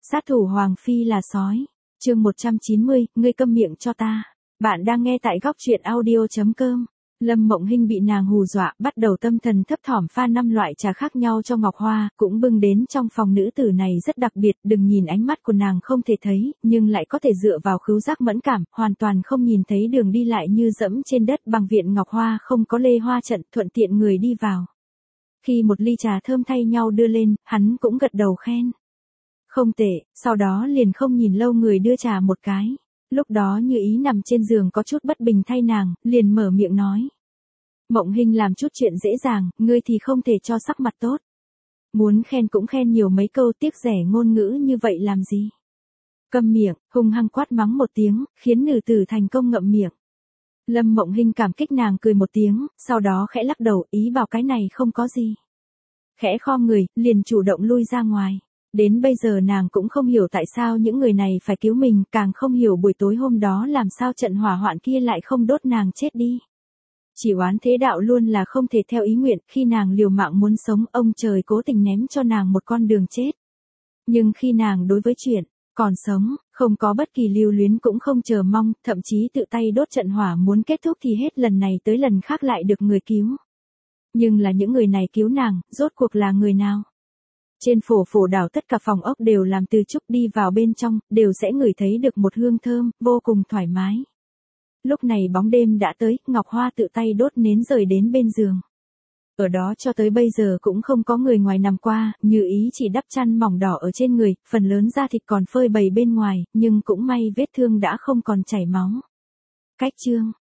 Sát thủ Hoàng Phi là sói. Chương 190, ngươi câm miệng cho ta. Bạn đang nghe tại góc truyện audio.com. Lâm Mộng Hinh bị nàng hù dọa, bắt đầu tâm thần thấp thỏm pha 5 loại trà khác nhau cho Ngọc Hoa, cũng bưng đến trong phòng nữ tử này rất đặc biệt, đừng nhìn ánh mắt của nàng không thể thấy, nhưng lại có thể dựa vào khứu giác mẫn cảm, hoàn toàn không nhìn thấy đường đi lại như dẫm trên đất. Bằng viện Ngọc Hoa không có lê hoa trận, thuận tiện người đi vào. Khi một ly trà thơm thay nhau đưa lên, hắn cũng gật đầu khen. Không tệ, sau đó liền không nhìn lâu người đưa trà một cái. Lúc đó Như Ý nằm trên giường có chút bất bình thay nàng, liền mở miệng nói. Mộng Hinh làm chút chuyện dễ dàng, ngươi thì không thể cho sắc mặt tốt. Muốn khen cũng khen nhiều mấy câu, tiếc rẻ ngôn ngữ như vậy làm gì. Câm miệng, hung hăng quát mắng một tiếng, khiến nữ tử thành công ngậm miệng. Lâm Mộng Hinh cảm kích nàng cười một tiếng, sau đó khẽ lắc đầu, ý bảo cái này không có gì. Khẽ khom người, liền chủ động lui ra ngoài. Đến bây giờ nàng cũng không hiểu tại sao những người này phải cứu mình, càng không hiểu buổi tối hôm đó làm sao trận hỏa hoạn kia lại không đốt nàng chết đi. Chỉ oán thế đạo luôn là không thể theo ý nguyện, khi nàng liều mạng muốn sống, ông trời cố tình ném cho nàng một con đường chết. Nhưng khi nàng đối với chuyện còn sống, không có bất kỳ lưu luyến cũng không chờ mong, thậm chí tự tay đốt trận hỏa muốn kết thúc thì hết lần này tới lần khác lại được người cứu. Nhưng là những người này cứu nàng, rốt cuộc là người nào? Trên phổ đảo tất cả phòng ốc đều làm từ trúc, đi vào bên trong, đều sẽ ngửi thấy được một hương thơm, vô cùng thoải mái. Lúc này bóng đêm đã tới, Ngọc Hoa tự tay đốt nến rời đến bên giường. Ở đó cho tới bây giờ cũng không có người ngoài nằm qua, Như Ý chỉ đắp chăn mỏng đỏ ở trên người, phần lớn da thịt còn phơi bày bên ngoài, nhưng cũng may vết thương đã không còn chảy máu. Cách chương